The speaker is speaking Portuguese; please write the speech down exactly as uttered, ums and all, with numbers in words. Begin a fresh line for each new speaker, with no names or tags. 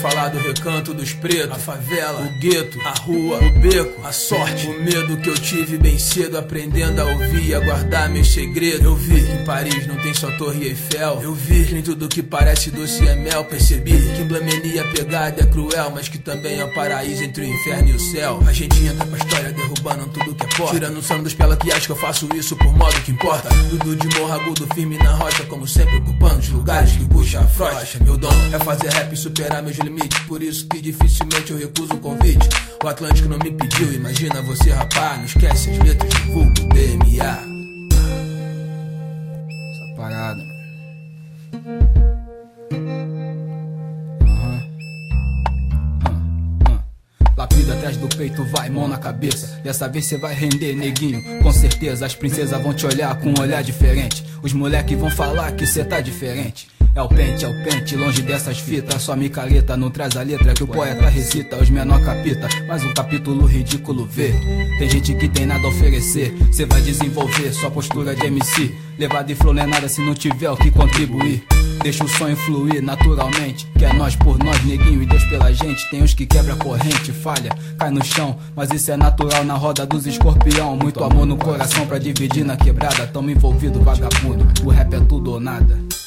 falar do recanto dos pretos, a favela, o gueto, a rua, o beco, a sorte, o medo que eu tive bem cedo, aprendendo a ouvir e a guardar meus segredos. Eu vi que em Paris não tem só Torre Eiffel. Eu vi que nem tudo que parece doce é mel. Percebi que emblemenia pegada é cruel, mas que também é o paraíso entre o inferno e o céu. A gente entra pra história derrubando tudo que é porta, tirando o sono dos pela que acha que eu faço isso por modo que importa. Dudu de morro agudo, firme na rocha, como sempre ocupando os lugares que puxa a frocha. Meu dom é fazer rap e superar meus limites, por isso que dificilmente eu recuso o convite. O Atlântico não me pediu, imagina você rapar, não esquece as letras de vulgo D M A.
Essa parada. Lapida atrás do peito, vai, mão na cabeça. Dessa vez cê vai render, neguinho. Com certeza as princesas vão te olhar com um olhar diferente. Os moleques vão falar que cê tá diferente. É o pente, é o pente, longe dessas fitas. Só micareta não traz a letra que o poeta recita. Os menor capita, mais um capítulo ridículo vê. Tem gente que tem nada a oferecer, cê vai desenvolver sua postura de M C. Levado e flow não é nada se não tiver o que contribuir. Deixa o sonho fluir naturalmente, que é nós por nós, neguinho, e Deus pela gente. Tem uns que quebra a corrente, falha, cai no chão, mas isso é natural na roda dos escorpião. Muito amor no coração pra dividir na quebrada. Tamo envolvido, vagabundo, o rap é tudo ou nada.